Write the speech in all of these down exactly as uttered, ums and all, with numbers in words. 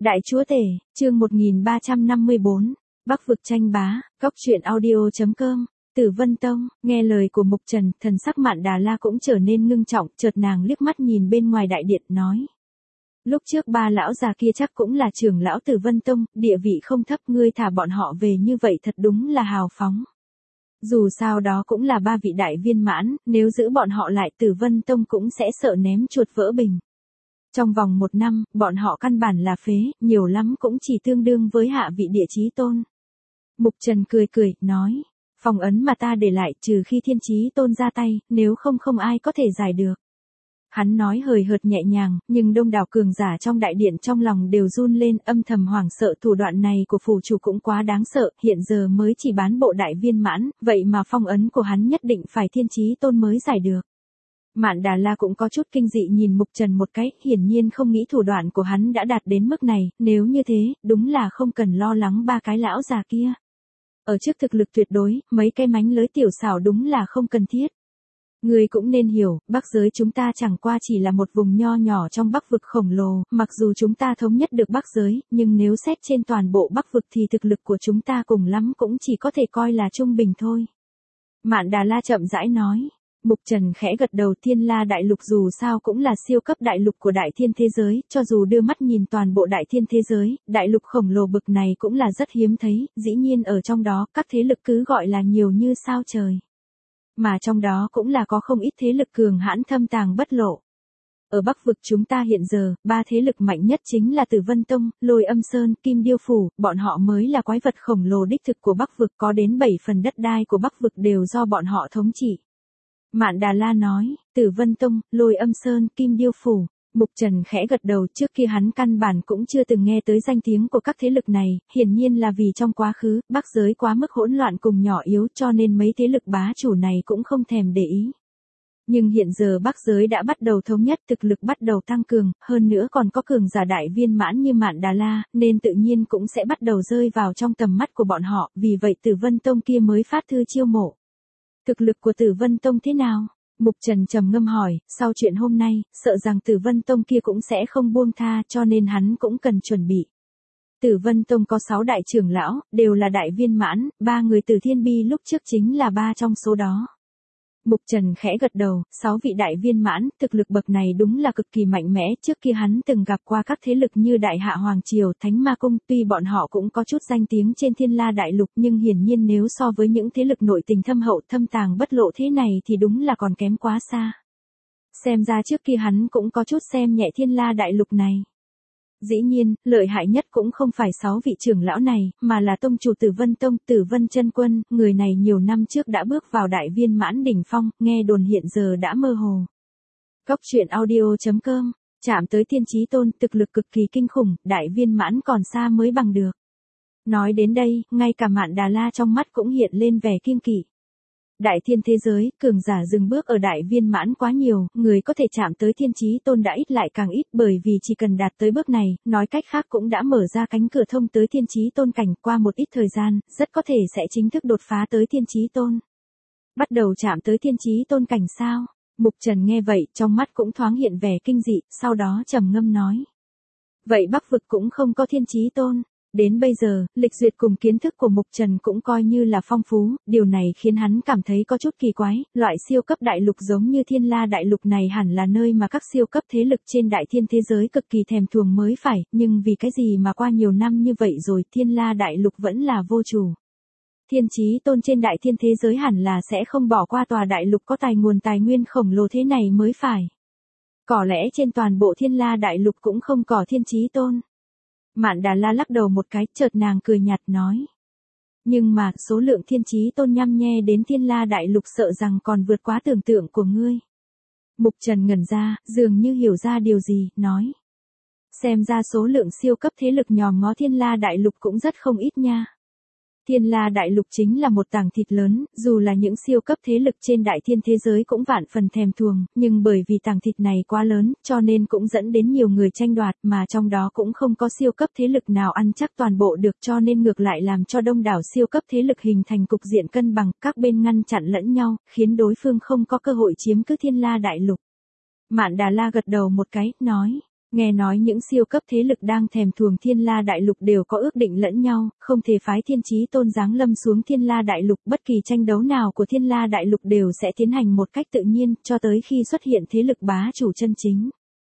Đại chúa tể, chương một nghìn ba trăm năm mươi bốn, Bắc vực tranh bá, góc truyện audio chấm com, Tử Vân Tông, nghe lời của Mục Trần, thần sắc Mạn Đà La cũng trở nên ngưng trọng, chợt nàng liếc mắt nhìn bên ngoài đại điện, nói. Lúc trước ba lão già kia chắc cũng là trưởng lão Tử Vân Tông, địa vị không thấp, ngươi thả bọn họ về như vậy thật đúng là hào phóng. Dù sao đó cũng là ba vị đại viên mãn, nếu giữ bọn họ lại Tử Vân Tông cũng sẽ sợ ném chuột vỡ bình. Trong vòng một năm, bọn họ căn bản là phế, nhiều lắm cũng chỉ tương đương với hạ vị địa chí tôn. Mục Trần cười cười, nói, phong ấn mà ta để lại trừ khi thiên chí tôn ra tay, nếu không không ai có thể giải được. Hắn nói hời hợt nhẹ nhàng, nhưng đông đảo cường giả trong đại điện trong lòng đều run lên, âm thầm hoảng sợ, thủ đoạn này của phủ chủ cũng quá đáng sợ, hiện giờ mới chỉ bán bộ đại viên mãn, vậy mà phong ấn của hắn nhất định phải thiên chí tôn mới giải được. Mạn Đà La cũng có chút kinh dị nhìn Mục Trần một cái, hiển nhiên không nghĩ thủ đoạn của hắn đã đạt đến mức này, nếu như thế, đúng là không cần lo lắng ba cái lão già kia. Ở trước thực lực tuyệt đối, mấy cái mánh lới tiểu xảo đúng là không cần thiết. Người cũng nên hiểu, Bắc giới chúng ta chẳng qua chỉ là một vùng nho nhỏ trong Bắc vực khổng lồ, mặc dù chúng ta thống nhất được Bắc giới, nhưng nếu xét trên toàn bộ Bắc vực thì thực lực của chúng ta cùng lắm cũng chỉ có thể coi là trung bình thôi. Mạn Đà La chậm rãi nói. Mục Trần khẽ gật đầu, Thiên La đại lục dù sao cũng là siêu cấp đại lục của đại thiên thế giới, cho dù đưa mắt nhìn toàn bộ đại thiên thế giới, đại lục khổng lồ bực này cũng là rất hiếm thấy, dĩ nhiên ở trong đó các thế lực cứ gọi là nhiều như sao trời. Mà trong đó cũng là có không ít thế lực cường hãn thâm tàng bất lộ. Ở Bắc vực chúng ta hiện giờ, ba thế lực mạnh nhất chính là Tử Vân Tông, Lôi Âm Sơn, Kim Điêu Phủ, bọn họ mới là quái vật khổng lồ đích thực của Bắc vực, có đến bảy phần đất đai của Bắc vực đều do bọn họ thống trị. Mạn Đà La nói, Tử Vân Tông, Lôi Âm Sơn, Kim Điêu Phủ. Mục Trần khẽ gật đầu, trước kia hắn căn bản cũng chưa từng nghe tới danh tiếng của các thế lực này, hiển nhiên là vì trong quá khứ, Bắc giới quá mức hỗn loạn cùng nhỏ yếu cho nên mấy thế lực bá chủ này cũng không thèm để ý. Nhưng hiện giờ Bắc giới đã bắt đầu thống nhất, thực lực bắt đầu tăng cường, hơn nữa còn có cường giả đại viên mãn như Mạn Đà La, nên tự nhiên cũng sẽ bắt đầu rơi vào trong tầm mắt của bọn họ, vì vậy Tử Vân Tông kia mới phát thư chiêu mộ. Thực lực của Tử Vân Tông thế nào? Mục Trần trầm ngâm hỏi, sau chuyện hôm nay, sợ rằng Tử Vân Tông kia cũng sẽ không buông tha cho nên hắn cũng cần chuẩn bị. Tử Vân Tông có sáu đại trưởng lão, đều là đại viên mãn, ba người từ Thiên Bi lúc trước chính là ba trong số đó. Mục Trần khẽ gật đầu, sáu vị đại viên mãn, thực lực bậc này đúng là cực kỳ mạnh mẽ, trước kia hắn từng gặp qua các thế lực như Đại Hạ Hoàng Triều, Thánh Ma Cung, tuy bọn họ cũng có chút danh tiếng trên Thiên La đại lục nhưng hiển nhiên nếu so với những thế lực nội tình thâm hậu thâm tàng bất lộ thế này thì đúng là còn kém quá xa. Xem ra trước kia hắn cũng có chút xem nhẹ Thiên La đại lục này. Dĩ nhiên, lợi hại nhất cũng không phải sáu vị trưởng lão này, mà là tông chủ Tử Vân Tông, Tử Vân Chân Quân, người này nhiều năm trước đã bước vào đại viên mãn đỉnh phong, nghe đồn hiện giờ đã mơ hồ. Góc truyện audio chấm com, chạm tới thiên chí tôn, thực lực cực kỳ kinh khủng, đại viên mãn còn xa mới bằng được. Nói đến đây, ngay cả Mạn Đà La trong mắt cũng hiện lên vẻ kiêng kỵ. Đại thiên thế giới, cường giả dừng bước ở đại viên mãn quá nhiều, người có thể chạm tới thiên chí tôn đã ít lại càng ít, bởi vì chỉ cần đạt tới bước này, nói cách khác cũng đã mở ra cánh cửa thông tới thiên chí tôn cảnh, qua một ít thời gian, rất có thể sẽ chính thức đột phá tới thiên chí tôn. Bắt đầu chạm tới thiên chí tôn cảnh sao? Mục Trần nghe vậy, trong mắt cũng thoáng hiện vẻ kinh dị, sau đó trầm ngâm nói. Vậy Bắc vực cũng không có thiên chí tôn. Đến bây giờ, lịch duyệt cùng kiến thức của Mục Trần cũng coi như là phong phú, điều này khiến hắn cảm thấy có chút kỳ quái, loại siêu cấp đại lục giống như Thiên La đại lục này hẳn là nơi mà các siêu cấp thế lực trên đại thiên thế giới cực kỳ thèm thuồng mới phải, nhưng vì cái gì mà qua nhiều năm như vậy rồi Thiên La đại lục vẫn là vô chủ. Thiên chí tôn trên đại thiên thế giới hẳn là sẽ không bỏ qua tòa đại lục có tài nguồn tài nguyên khổng lồ thế này mới phải. Có lẽ trên toàn bộ Thiên La đại lục cũng không có thiên chí tôn. Mạn Đà La lắc đầu một cái, chợt nàng cười nhạt nói. Nhưng mà, số lượng thiên chí tôn nhăm nhe đến Thiên La đại lục sợ rằng còn vượt quá tưởng tượng của ngươi. Mục Trần ngẩn ra, dường như hiểu ra điều gì, nói. Xem ra số lượng siêu cấp thế lực nhòm ngó Thiên La đại lục cũng rất không ít nha. Thiên La đại lục chính là một tảng thịt lớn, dù là những siêu cấp thế lực trên đại thiên thế giới cũng vạn phần thèm thuồng, nhưng bởi vì tảng thịt này quá lớn, cho nên cũng dẫn đến nhiều người tranh đoạt, mà trong đó cũng không có siêu cấp thế lực nào ăn chắc toàn bộ được, cho nên ngược lại làm cho đông đảo siêu cấp thế lực hình thành cục diện cân bằng, các bên ngăn chặn lẫn nhau, khiến đối phương không có cơ hội chiếm cứ Thiên La đại lục. Mạn Đà La gật đầu một cái, nói. Nghe nói những siêu cấp thế lực đang thèm thuồng Thiên La Đại Lục đều có ước định lẫn nhau, không thể phái Thiên Chí Tôn giáng lâm xuống Thiên La Đại Lục, bất kỳ tranh đấu nào của Thiên La Đại Lục đều sẽ tiến hành một cách tự nhiên, cho tới khi xuất hiện thế lực bá chủ chân chính.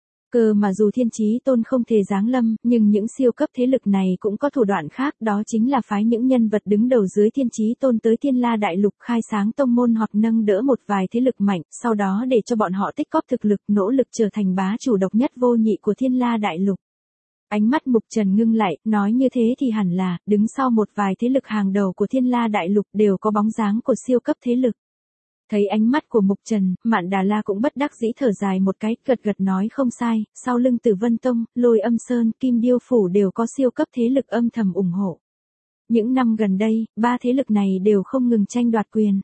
Cơ mà dù Thiên Chí Tôn không thể giáng lâm, nhưng những siêu cấp thế lực này cũng có thủ đoạn khác, đó chính là phái những nhân vật đứng đầu dưới Thiên Chí Tôn tới Thiên La Đại Lục khai sáng tông môn hoặc nâng đỡ một vài thế lực mạnh, sau đó để cho bọn họ tích góp thực lực, nỗ lực trở thành bá chủ độc nhất vô nhị của Thiên La Đại Lục. Ánh mắt Mục Trần ngưng lại, nói như thế thì hẳn là, đứng sau một vài thế lực hàng đầu của Thiên La Đại Lục đều có bóng dáng của siêu cấp thế lực. Thấy ánh mắt của Mục Trần, Mạn Đà La cũng bất đắc dĩ thở dài một cái, gật gật nói không sai, sau lưng Tử Vân Tông, Lôi Âm Sơn, Kim Điêu Phủ đều có siêu cấp thế lực âm thầm ủng hộ. Những năm gần đây, ba thế lực này đều không ngừng tranh đoạt quyền.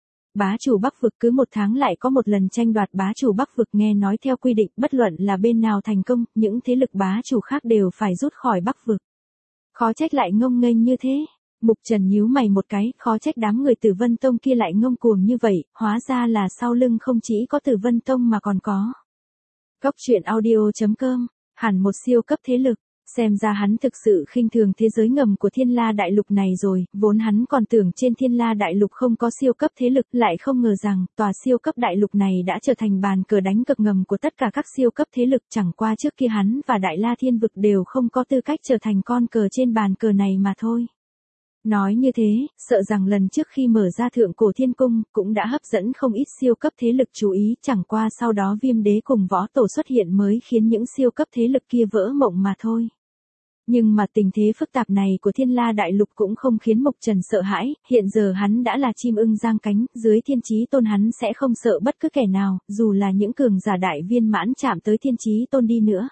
Bá chủ Bắc vực cứ một tháng lại có một lần tranh đoạt bá chủ Bắc vực, nghe nói theo quy định bất luận là bên nào thành công, những thế lực bá chủ khác đều phải rút khỏi Bắc vực. Khó trách lại ngông nghênh như thế. Mục Trần nhíu mày một cái, khó trách đám người Tử Vân Tông kia lại ngông cuồng như vậy, hóa ra là sau lưng không chỉ có Tử Vân Tông mà còn có. Góc truyện audio chấm com, hẳn một siêu cấp thế lực, xem ra hắn thực sự khinh thường thế giới ngầm của Thiên La Đại Lục này rồi, vốn hắn còn tưởng trên Thiên La Đại Lục không có siêu cấp thế lực, lại không ngờ rằng, tòa siêu cấp đại lục này đã trở thành bàn cờ đánh cược ngầm của tất cả các siêu cấp thế lực, chẳng qua trước kia hắn và Đại La Thiên Vực đều không có tư cách trở thành con cờ trên bàn cờ này mà thôi. Nói như thế, sợ rằng lần trước khi mở ra Thượng Cổ Thiên Cung, cũng đã hấp dẫn không ít siêu cấp thế lực chú ý, chẳng qua sau đó Viêm Đế cùng Võ Tổ xuất hiện mới khiến những siêu cấp thế lực kia vỡ mộng mà thôi. Nhưng mà tình thế phức tạp này của Thiên La Đại Lục cũng không khiến Mục Trần sợ hãi, hiện giờ hắn đã là chim ưng giang cánh, dưới Thiên Chí Tôn hắn sẽ không sợ bất cứ kẻ nào, dù là những cường giả đại viên mãn chạm tới Thiên Chí Tôn đi nữa.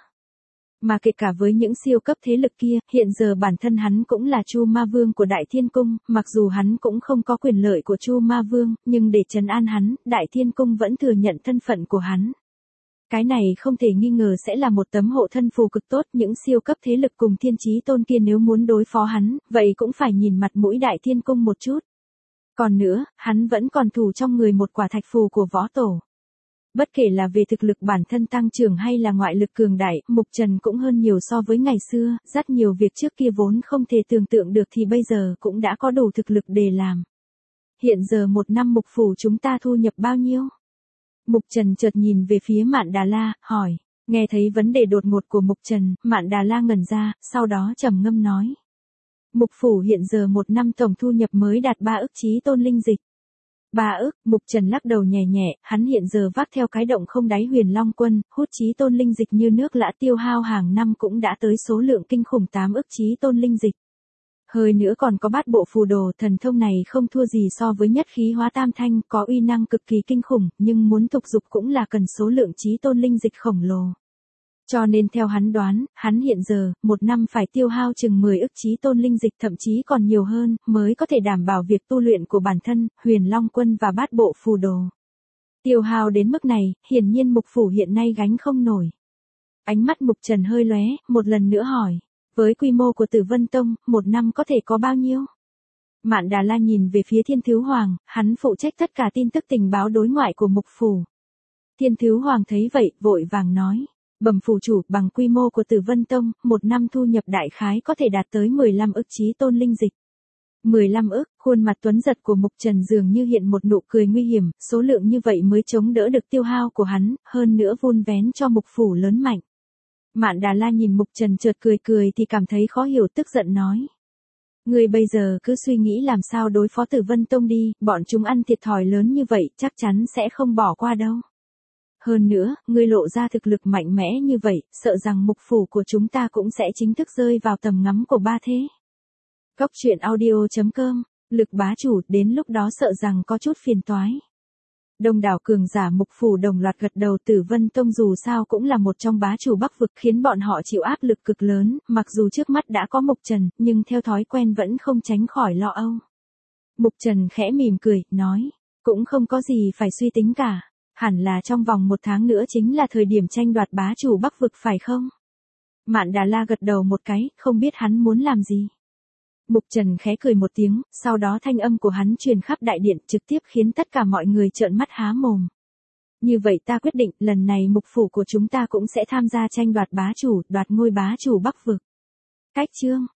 Mà kể cả với những siêu cấp thế lực kia, hiện giờ bản thân hắn cũng là Chu Ma Vương của Đại Thiên Cung, mặc dù hắn cũng không có quyền lợi của Chu Ma Vương, nhưng để trấn an hắn, Đại Thiên Cung vẫn thừa nhận thân phận của hắn. Cái này không thể nghi ngờ sẽ là một tấm hộ thân phù cực tốt, những siêu cấp thế lực cùng Thiên Chí Tôn kia nếu muốn đối phó hắn, vậy cũng phải nhìn mặt mũi Đại Thiên Cung một chút. Còn nữa, hắn vẫn còn thủ trong người một quả thạch phù của Võ Tổ. Bất kể là về thực lực bản thân tăng trưởng hay là ngoại lực cường đại, Mục Trần cũng hơn nhiều so với ngày xưa, rất nhiều việc trước kia vốn không thể tưởng tượng được thì bây giờ cũng đã có đủ thực lực để làm. Hiện giờ một năm Mục Phủ chúng ta thu nhập bao nhiêu? Mục Trần chợt nhìn về phía Mạn Đà La, hỏi. Nghe thấy vấn đề đột ngột của Mục Trần, Mạn Đà La ngẩn ra, sau đó trầm ngâm nói. Mục Phủ hiện giờ một năm tổng thu nhập mới đạt ba ức chí tôn linh dịch. Ba ức, Mục Trần lắc đầu nhẹ nhẹ, hắn hiện giờ vác theo cái động không đáy Huyền Long Quân, hút chí tôn linh dịch như nước lã, tiêu hao hàng năm cũng đã tới số lượng kinh khủng tám ức chí tôn linh dịch. Hơi nữa còn có bát bộ phù đồ, thần thông này không thua gì so với nhất khí hóa tam thanh, có uy năng cực kỳ kinh khủng, nhưng muốn tục dục cũng là cần số lượng chí tôn linh dịch khổng lồ. Cho nên theo hắn đoán, hắn hiện giờ, một năm phải tiêu hao chừng mười ức chí tôn linh dịch, thậm chí còn nhiều hơn, mới có thể đảm bảo việc tu luyện của bản thân, Huyền Long Quân và bát bộ phù đồ. Tiêu hao đến mức này, hiển nhiên Mục Phủ hiện nay gánh không nổi. Ánh mắt Mục Trần hơi lóe, một lần nữa hỏi, với quy mô của Tử Vân Tông, một năm có thể có bao nhiêu? Mạn Đà La nhìn về phía Thiên Thứ Hoàng, hắn phụ trách tất cả tin tức tình báo đối ngoại của Mục Phủ. Thiên Thứ Hoàng thấy vậy, vội vàng nói. Bẩm phủ chủ, bằng quy mô của Tử Vân Tông, một năm thu nhập đại khái có thể đạt tới mười lăm ức chí tôn linh dịch. mười lăm ức, khuôn mặt tuấn giật của Mục Trần dường như hiện một nụ cười nguy hiểm, số lượng như vậy mới chống đỡ được tiêu hao của hắn, hơn nữa vun vén cho Mục Phủ lớn mạnh. Mạn Đà La nhìn Mục Trần chợt cười cười thì cảm thấy khó hiểu, tức giận nói. Ngươi bây giờ cứ suy nghĩ làm sao đối phó Tử Vân Tông đi, bọn chúng ăn thiệt thòi lớn như vậy chắc chắn sẽ không bỏ qua đâu. Hơn nữa, ngươi lộ ra thực lực mạnh mẽ như vậy, sợ rằng Mục Phủ của chúng ta cũng sẽ chính thức rơi vào tầm ngắm của ba thế. Góc truyện audio chấm com, lực bá chủ, đến lúc đó sợ rằng có chút phiền toái. Đông đảo cường giả Mục Phủ đồng loạt gật đầu, Tử Vân Tông dù sao cũng là một trong bá chủ Bắc vực, khiến bọn họ chịu áp lực cực lớn, mặc dù trước mắt đã có Mục Trần, nhưng theo thói quen vẫn không tránh khỏi lo âu. Mục Trần khẽ mỉm cười, nói, cũng không có gì phải suy tính cả. Hẳn là trong vòng một tháng nữa chính là thời điểm tranh đoạt bá chủ Bắc vực phải không? Mạn Đà La gật đầu một cái, không biết hắn muốn làm gì. Mục Trần khẽ cười một tiếng, sau đó thanh âm của hắn truyền khắp đại điện, trực tiếp khiến tất cả mọi người trợn mắt há mồm. Như vậy ta quyết định, lần này mục phủ của chúng ta cũng sẽ tham gia tranh đoạt bá chủ, đoạt ngôi bá chủ Bắc vực. Cách chương